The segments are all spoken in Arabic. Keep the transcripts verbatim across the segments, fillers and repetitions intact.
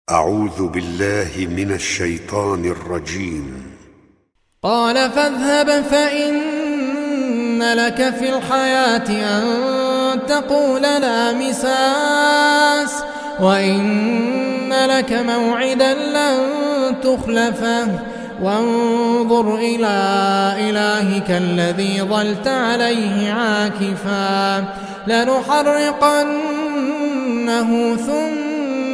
أعوذ بالله من الشيطان الرجيم. قال فاذهب فإن لك في الحياة أن تقول لا مساس وإن لك موعدا لن تخلفه وانظر إلى إلهك الذي ظلت عليه عاكفا لنحرقنه ثم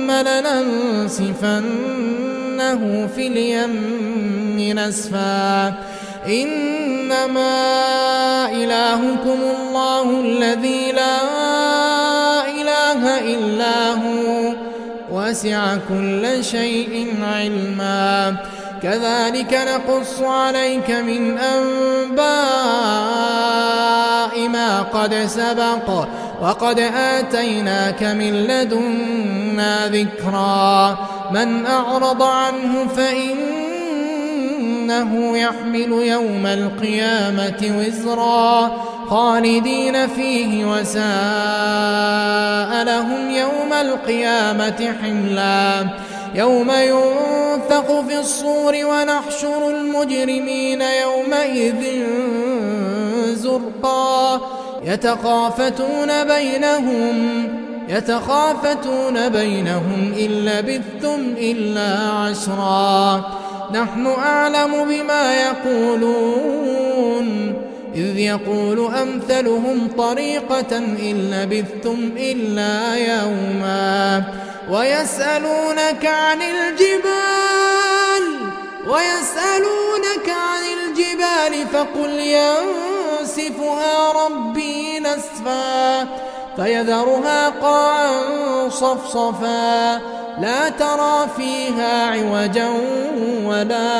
لننسفنه في اليم نسفا إنما إلهكم الله الذي لا إله إلا هو وسع كل شيء علما كذلك نقص عليك من أنباء ما قد سبق وقد آتيناك من لدنا ذكرا من أعرض عنه فإنه يحمل يوم القيامة وزرا خالدين فيه وساء لهم يوم القيامة حملا يوم ينفخ في الصور ونحشر المجرمين يومئذ زرقا يتخافتون بينهم يتخافتون بينهم إن لبثتم إلا عشرا نحن أعلم بما يقولون إذ يقول أمثلهم طريقة إن لبثتم إلا يوما ويسألونك عن الجبال ويسألونك عن الجبال فقل ينسفها ربي نسفا فيذرها قاعا صفصفا لا ترى فيها عوجا ولا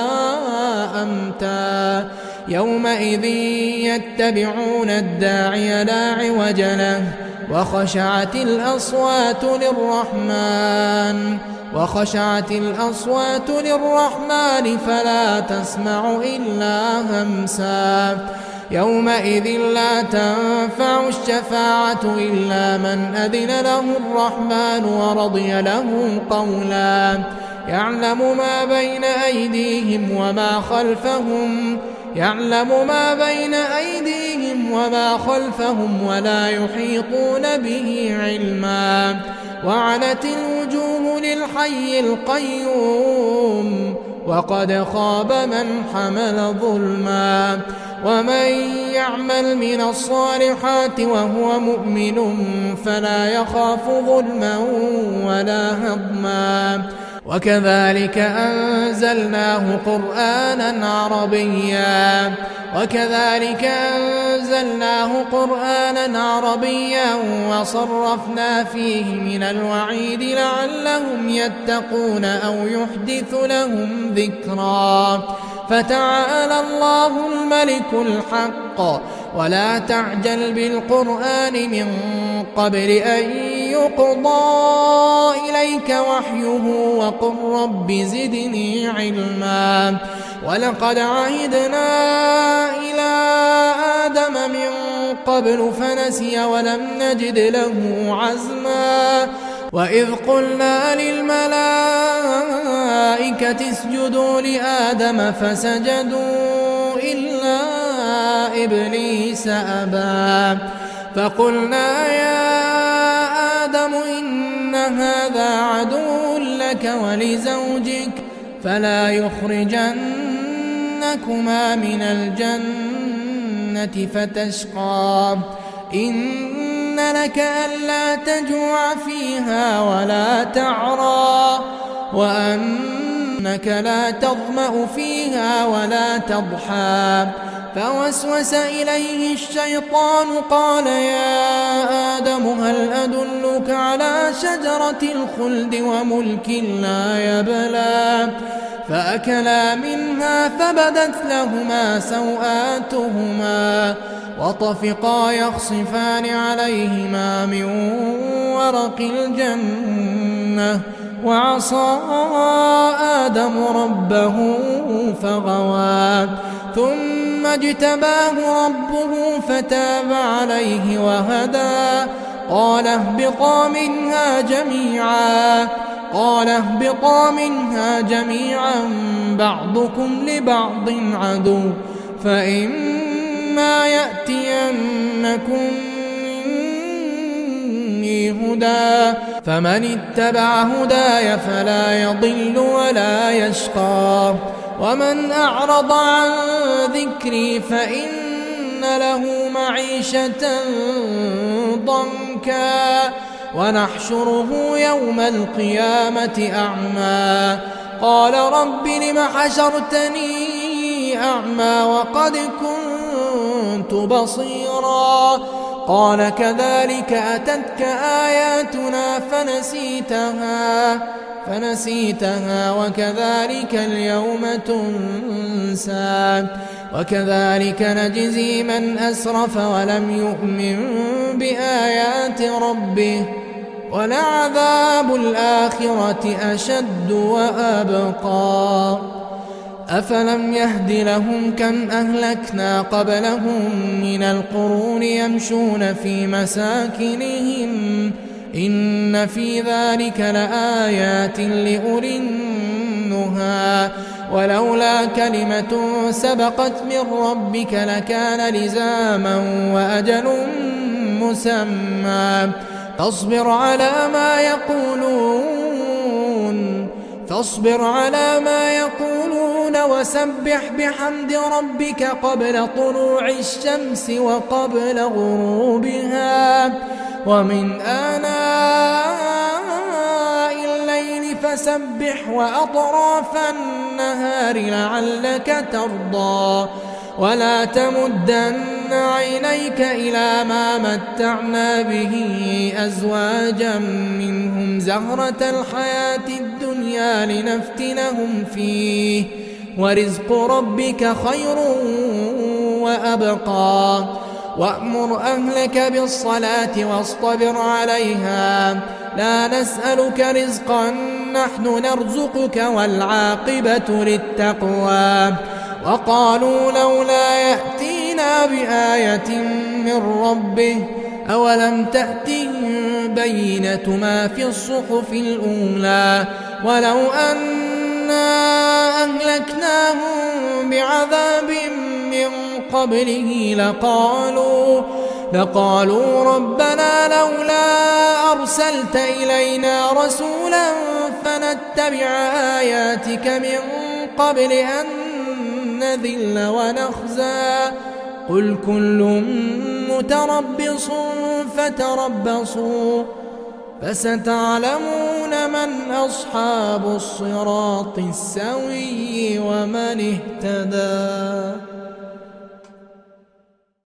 أمتا يومئذ يتبعون الداعي لا عوج له وخشعت الأصوات للرحمن وخشعت الأصوات للرحمن فلا تسمع إلا همسا يومئذ لا تنفع الشفاعة إلا من أذن له الرحمن ورضي له قولا يعلم ما بين أيديهم وما خلفهم يعلم ما بين أيديهم وما خلفهم ولا يحيطون به علما وعنت الوجوه للحي القيوم وقد خاب من حمل ظلما ومن يعمل من الصالحات وهو مؤمن فلا يخاف ظلما ولا هضما وكذلك أنزلناه قرآنا عربيا وكذلك أنزلناه قرآنا عربيا وصرفنا فيه من الوعيد لعلهم يتقون أو يحدث لهم ذكرا فتعالى الله الملك الحق ولا تعجل بالقرآن من قبل أن يقضى إليك وحيه وقل رب زدني علما ولقد عهدنا إلى آدم من قبل فنسي ولم نجد له عزما وإذ قلنا للملائكة اسجدوا لآدم فسجدوا إلا إبليس أبى فقلنا يا آدم إن هذا عدو لك ولزوجك فلا يخرجنكما من الجنة فتشقى إن لك ألا تجوع فيها ولا تعرى وأنك لا تظمأ فيها ولا تضحى فوسوس إليه الشيطان قال يا آدم هل أدلك على شجرة الخلد وملك لا يبلى فأكلا منها فبدت لهما سوآتهما وطفقا يخصفان عليهما من ورق الجنة وعصى آدم ربه فغوى ثم اجتباه ربه فتاب عليه وهدى قال اهبطا منها جميعا قال اهبطا منها جميعا بعضكم لبعض عدو فإما يأتينكم مني هدى فمن اتبع هداي فلا يضل ولا يشقى ومن أعرض عن ذكري فإن له معيشة ضنكا ونحشره يوم القيامة أعمى قال رب لم حشرتني أعمى وقد كنت بصيرا قال كذلك أتتك آياتنا فنسيتها فنسيتها وكذلك اليوم تنسى وكذلك نجزي من أسرف ولم يؤمن بآيات ربه ولعذاب الآخرة أشد وأبقى أفلم يهد لهم كم أهلكنا قبلهم من القرون يمشون في مساكنهم إن في ذلك لآيات لأولي النهى ولولا كلمة سبقت من ربك لكان لزاما وأجل مسمى فاصبر على ما يقولون فاصبر على ما يقولون وسبح بحمد ربك قبل طلوع الشمس وقبل غروبها ومن آناء الليل فسبح وأطراف النهار لعلك ترضى ولا تمدن عينيك إلى ما متعنا به أزواجا منهم زهرة الحياة الدنيا لنفتنهم فيه ورزق ربك خير وأبقى وأمر أهلك بالصلاة واصطبر عليها لا نسألك رزقا نحن نرزقك والعاقبة للتقوى وقالوا لولا يأتينا بآية من ربه أولم تأتهم بينة ما في الصحف الأولى ولو أنا أهلكناهم بعذاب من قبله لقالوا لقالوا ربنا لولا أرسلت إلينا رسولا فنتبع آياتك من قبل أن نذل ونخزى قل كل متربص فتربصوا فستعلمون من أصحاب الصراط السوي ومن اهتدى.